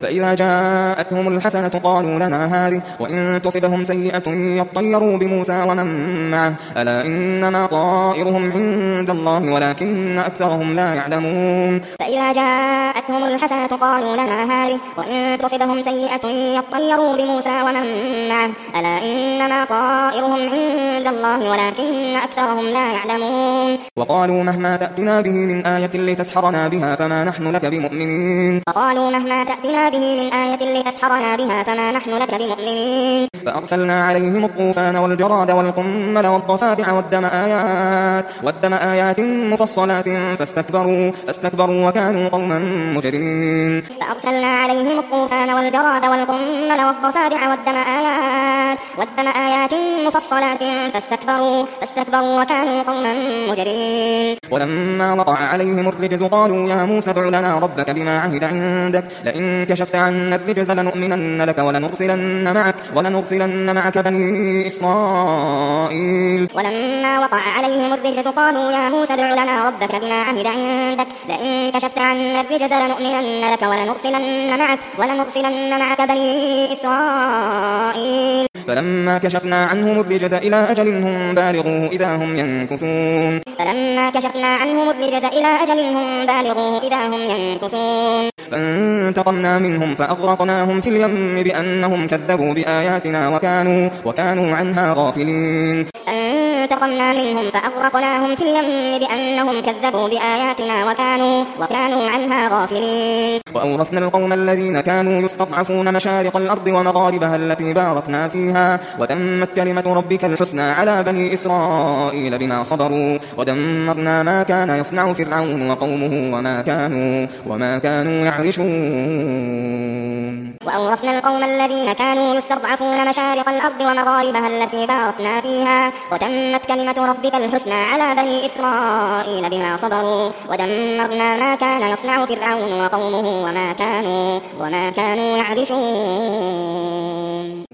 فإذا جاءتهم الحسنة قالوا لنا هذه وإن تصبهم سيئة يطيروا بموسى ومن معه ألا إنما طائرهم عند الله ولكن أكثرهم لا يعلمون فإذا جاءتهم الحسنة قالوا لنا هذه وإن تصبهم سيئة يطيروا بموسى ومن معه ألا إنما طائرهم عند الله ولكن أكثرهم لا يعلمون وقالوا مهما تأتنا به من آية لتسحرنا بها فما نحن لك بمؤمنين فما نحن لك بمؤمنين فأرسلنا عليهم الطوفان والجراد والقمل والضفادع والدم آيات مفصلات فاستكبروا وكانوا قوما مجرمين فأرسلنا عليهم الطوفان والجراد والقمل والضفادع والدم آيات مفصلات فاستكبروا وكانوا قوما مجرمين ولما وقع عليهم الرجز قالوا يا موسى ادع لنا ربك بما عهد عندك لئن كشفت عنا الرجز لنؤمنن لك ولنرسلن معك بني إسرائيل. ولما وقع عليهم الرجز قالوا يا موسى ادع لنا ربك بما عهد عندك لئن كشفت عنا الرجز لنؤمنن لك ولنرسلن معك بني إسرائيل. فلما كشفنا عنهم الرجز إلى أجل هم بالغوه إذا هم ينكثون. فانتقمنا منهم فأغرقناهم في اليم بأنهم كذبوا بآياتنا وكانوا عنها غافلين. وأورثنا القوم الذين كانوا يستضعفون مشارق الأرض ومغاربها التي باركنا فيها وتمت كلمة ربك الحسنى على بني إسرائيل بما صبروا ودمرنا ما كان يصنع فرعون وقومه وما كانوا يعرشون. وأورثنا القوم الذين كانوا يستضعفون مشارق الأرض ومغاربها التي باركنا فيها وتمت كلمة ربك الحسنى على بني إسرائيل بما صبروا ودمرنا ما كان يصنع فرعون وقومه وما كانوا يعرشون.